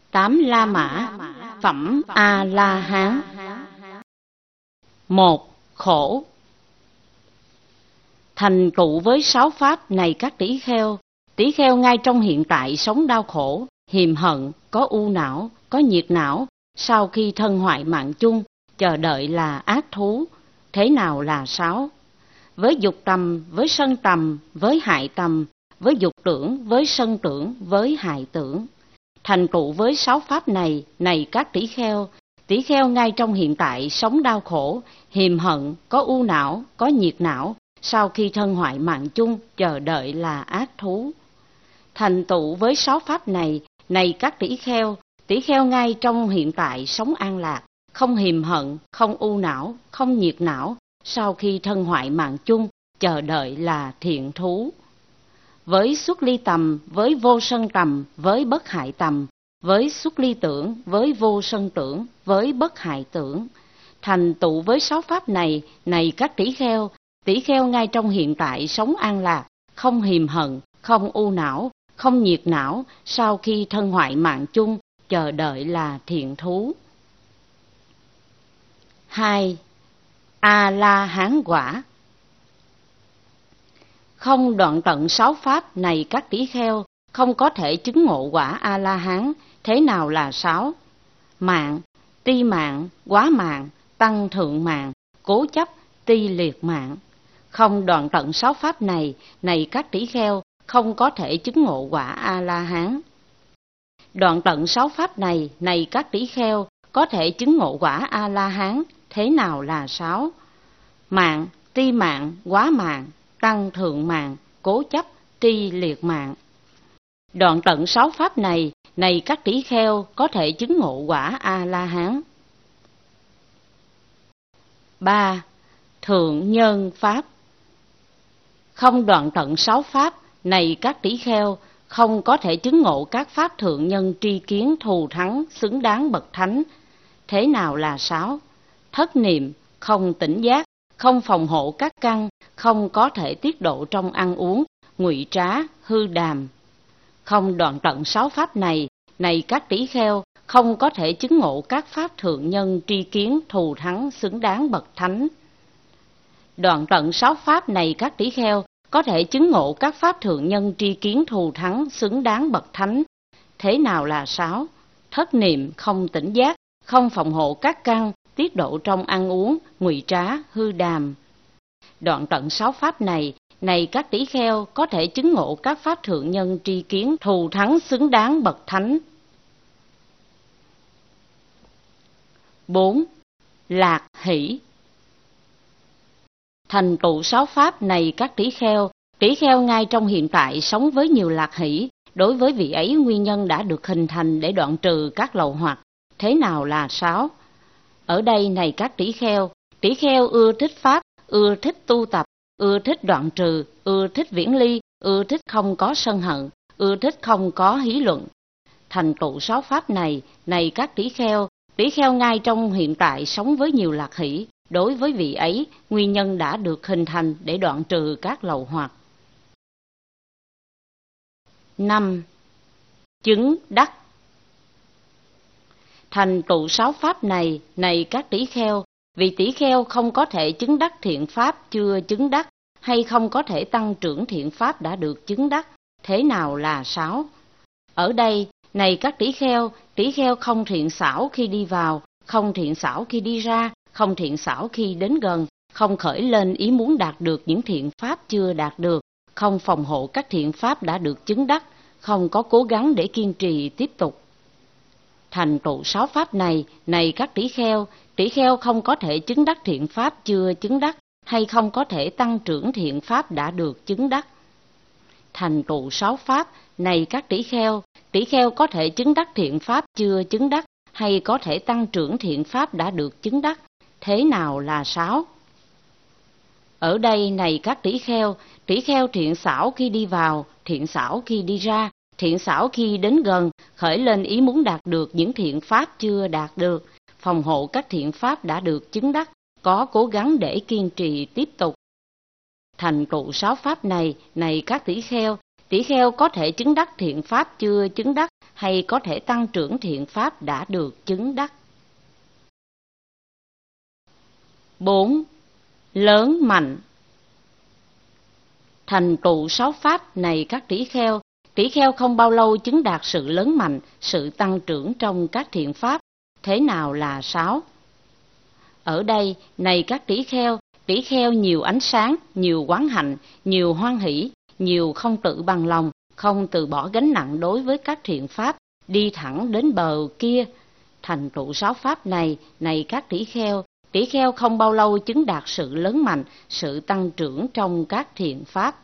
Tám La Mã, phẩm A-la-hán. 1. Khổ. Thành tựu với 6 pháp này các tỷ kheo ngay trong hiện tại sống đau khổ, hiềm hận, có u não, có nhiệt não, sau khi thân hoại mạng chung, chờ đợi là ác thú. Thế nào là 6? Với dục tầm, với sân tầm, với hại tầm, với dục tưởng, với sân tưởng, với hại tưởng. Thành tựu với 6 pháp này các tỷ kheo ngay trong hiện tại sống đau khổ, hiềm hận, có u não, có nhiệt não, sau khi thân hoại mạng chung, chờ đợi là ác thú. Thành tựu với 6 pháp này các tỷ kheo ngay trong hiện tại sống an lạc, không hiềm hận, không u não, không nhiệt não, sau khi thân hoại mạng chung, chờ đợi là thiện thú. Với xuất ly tầm, với vô sân tầm, với bất hại tầm, với xuất ly tưởng, với vô sân tưởng, với bất hại tưởng. Thành tựu với 6 pháp này các tỷ kheo ngay trong hiện tại sống an lạc, không hiềm hận, không u não, không nhiệt não, sau khi thân hoại mạng chung, chờ đợi là thiện thú. 2. A-la-hán quả. Không đoạn tận 6 pháp này các tỷ kheo, không có thể chứng ngộ quả A-la-hán. Thế nào là 6? Mạng, ti mạng, quá mạng, tăng thượng mạng, cố chấp, ti liệt mạng. Không đoạn tận 6 pháp này các tỷ kheo, không có thể chứng ngộ quả A-la-hán. Đoạn tận 6 pháp này các tỷ kheo, có thể chứng ngộ quả A-la-hán. Thế nào là 6? Mạng, ti mạng, quá mạng, tăng thượng mạng, cố chấp, ti liệt mạng. Đoạn tận 6 pháp này các tỷ kheo có thể chứng ngộ quả A-la-hán. 3. Thượng nhân pháp. Không đoạn tận 6 pháp này các tỷ kheo, không có thể chứng ngộ các pháp thượng nhân tri kiến thù thắng xứng đáng bậc thánh. Thế nào là 6? Thất niệm, không tỉnh giác, không phòng hộ các căn, không có thể tiết độ trong ăn uống, ngụy trá, hư đàm. Không đoạn tận 6 pháp này các tỷ kheo, không có thể chứng ngộ các pháp thượng nhân tri kiến thù thắng xứng đáng bậc thánh. Đoạn tận 6 pháp này các tỷ kheo, có thể chứng ngộ các pháp thượng nhân tri kiến thù thắng xứng đáng bậc thánh. Thế nào là 6? Thất niệm, không tỉnh giác, không phòng hộ các căn, tiết độ trong ăn uống, ngụy trá, hư đàm. Đoạn tận 6 pháp này các tỷ kheo có thể chứng ngộ các pháp thượng nhân tri kiến thù thắng xứng đáng bậc thánh. 4. Lạc hỷ. Thành tựu 6 pháp này các tỷ kheo ngay trong hiện tại sống với nhiều lạc hỷ. Đối với vị ấy nguyên nhân đã được hình thành để đoạn trừ các lậu hoặc. Thế nào là 6? Ở đây này các tỷ kheo ưa thích pháp, ưa thích tu tập, ưa thích đoạn trừ, ưa thích viễn ly, ưa thích không có sân hận, ưa thích không có hí luận. Thành tựu 6 pháp này các tỷ kheo ngay trong hiện tại sống với nhiều lạc hỷ. Đối với vị ấy, nguyên nhân đã được hình thành để đoạn trừ các lậu hoặc. 5. Chứng đắc. Thành tựu 6 pháp này các tỷ kheo, vì tỷ kheo không có thể chứng đắc thiện pháp chưa chứng đắc, hay không có thể tăng trưởng thiện pháp đã được chứng đắc. Thế nào là 6? Ở đây, này các tỷ kheo không thiện xảo khi đi vào, không thiện xảo khi đi ra, không thiện xảo khi đến gần, không khởi lên ý muốn đạt được những thiện pháp chưa đạt được, không phòng hộ các thiện pháp đã được chứng đắc, không có cố gắng để kiên trì tiếp tục. Thành tựu 6 pháp này các tỷ kheo không có thể chứng đắc thiện pháp chưa chứng đắc, hay không có thể tăng trưởng thiện pháp đã được chứng đắc. Thành tựu 6 pháp này các tỷ kheo có thể chứng đắc thiện pháp chưa chứng đắc, hay có thể tăng trưởng thiện pháp đã được chứng đắc. Thế nào là 6? Ở đây này các tỷ kheo thiện xảo khi đi vào, thiện xảo khi đi ra, thiện xảo khi đến gần, khởi lên ý muốn đạt được những thiện pháp chưa đạt được, phòng hộ các thiện pháp đã được chứng đắc, có cố gắng để kiên trì tiếp tục. Thành tựu 6 pháp này các tỷ Tỷ kheo có thể chứng đắc thiện pháp chưa chứng đắc, hay có thể tăng trưởng thiện pháp đã được chứng đắc. 4. Lớn mạnh. Thành tựu 6 pháp này các tỷ kheo không bao lâu chứng đạt sự lớn mạnh, sự tăng trưởng trong các thiện pháp. Thế nào là 6? Ở đây, này các tỷ kheo nhiều ánh sáng, nhiều quán hạnh, nhiều hoan hỷ, nhiều không tự bằng lòng, không từ bỏ gánh nặng đối với các thiện pháp, đi thẳng đến bờ kia. Thành tựu 6 pháp này, này các tỷ kheo không bao lâu chứng đạt sự lớn mạnh, sự tăng trưởng trong các thiện pháp.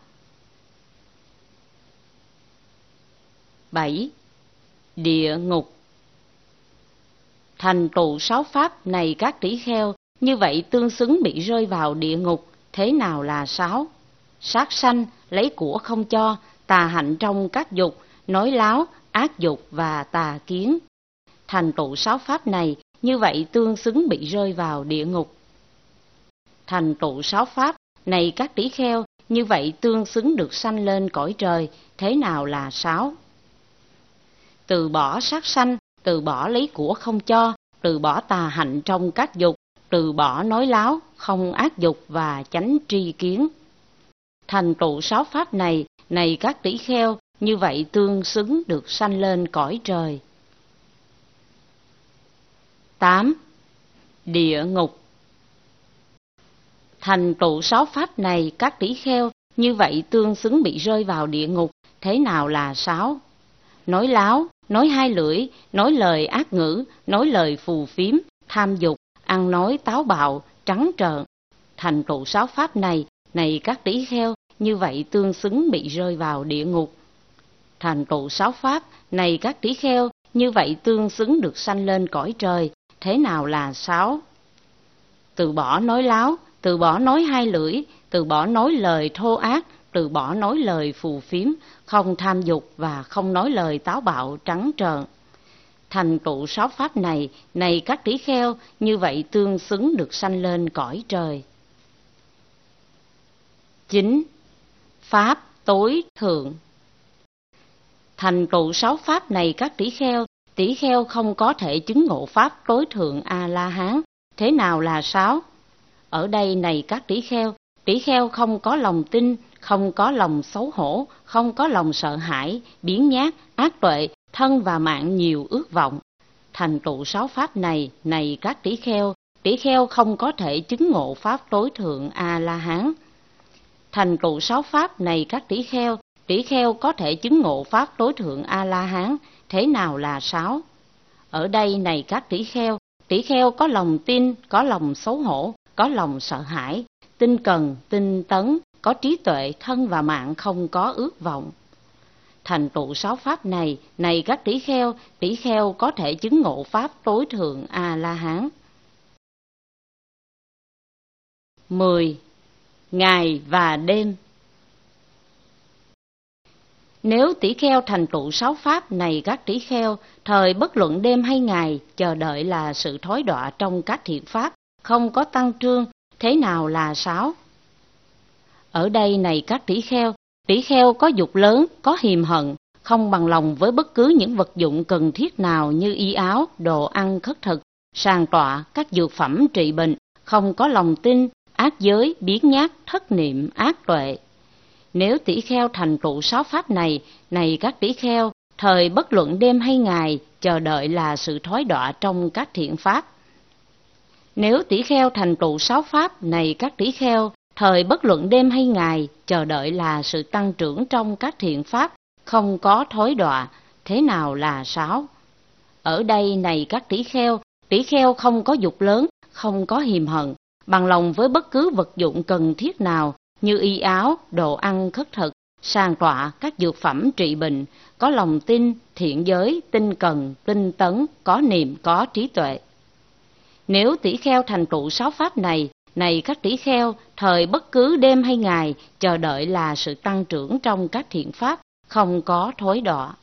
7. Địa ngục. Thành tựu 6 pháp này các tỷ kheo, như vậy tương xứng bị rơi vào địa ngục. Thế nào là 6? Sát sanh, lấy của không cho, tà hạnh trong các dục, nói láo, ác dục và tà kiến. Thành tựu 6 pháp này, như vậy tương xứng bị rơi vào địa ngục. Thành tựu 6 pháp này các tỷ kheo, như vậy tương xứng được sanh lên cõi trời. Thế nào là 6? Từ bỏ sát sanh, từ bỏ lấy của không cho, từ bỏ tà hạnh trong các dục, từ bỏ nói láo, không ác dục và chánh tri kiến. Thành tựu 6 pháp này, này các tỷ kheo, như vậy tương xứng được sanh lên cõi trời. 8. Địa ngục. Thành tựu 6 pháp này các tỷ kheo, như vậy tương xứng bị rơi vào địa ngục. Thế nào là 6? Nói láo, nói hai lưỡi, nói lời ác ngữ, nói lời phù phiếm, tham dục, ăn nói táo bạo, trắng trợn. Thành tựu 6 pháp này, này các tỷ kheo, như vậy tương xứng bị rơi vào địa ngục. Thành tựu 6 pháp này các tỷ kheo, như vậy tương xứng được sanh lên cõi trời. Thế nào là 6? Từ bỏ nói láo, từ bỏ nói hai lưỡi, từ bỏ nói lời thô ác, từ bỏ nói lời phù phiếm, không tham dục và không nói lời táo bạo trắng trợn. Thành tựu 6 pháp này, này các tỷ kheo, như vậy tương xứng được sanh lên cõi trời. 9. Pháp tối thượng. Thành tựu 6 pháp này các tỷ kheo không có thể chứng ngộ pháp tối thượng A-la-hán. Thế nào là 6? Ở đây này các tỷ kheo không có lòng tin, không có lòng xấu hổ, không có lòng sợ hãi, biếng nhác, ác tuệ, thân và mạng nhiều ước vọng. Thành tựu 6 pháp này, này các tỷ kheo không có thể chứng ngộ pháp tối thượng A-la-hán. Thành tựu 6 pháp này các tỷ kheo có thể chứng ngộ pháp tối thượng A-la-hán. Thế nào là 6? Ở đây này các tỷ kheo có lòng tin, có lòng xấu hổ, có lòng sợ hãi, tinh cần, tinh tấn, có trí tuệ, thân và mạng không có ước vọng. Thành tựu 6 pháp này, này các tỷ kheo có thể chứng ngộ pháp tối thượng A-la-hán. 10. Ngày và đêm. Nếu tỷ kheo thành tựu 6 pháp này các tỷ kheo, thời bất luận đêm hay ngày, chờ đợi là sự thối đọa trong các thiện pháp, không có tăng trương. Thế nào là 6? Ở đây này các tỷ kheo có dục lớn, có hiềm hận, không bằng lòng với bất cứ những vật dụng cần thiết nào như y áo, đồ ăn khất thực, sàng tọa, các dược phẩm trị bệnh, không có lòng tin, ác giới, biếng nhác, thất niệm, ác tuệ. Nếu tỷ kheo thành tựu 6 pháp này, này các tỷ kheo, thời bất luận đêm hay ngày, chờ đợi là sự thối đọa trong các thiện pháp. Nếu tỷ kheo thành tựu 6 pháp này các tỷ kheo, thời bất luận đêm hay ngày, chờ đợi là sự tăng trưởng trong các thiện pháp, không có thối đọa. Thế nào là 6? Ở đây này các tỷ kheo không có dục lớn, không có hiềm hận, bằng lòng với bất cứ vật dụng cần thiết nào như y áo, đồ ăn khất thực, sàng tọa, các dược phẩm trị bệnh, có lòng tin, thiện giới, tinh cần, tinh tấn, có niệm, có trí tuệ. Nếu tỷ kheo thành tựu 6 pháp này, này các tỷ kheo, thời bất cứ đêm hay ngày, chờ đợi là sự tăng trưởng trong các thiện pháp, không có thối đọa.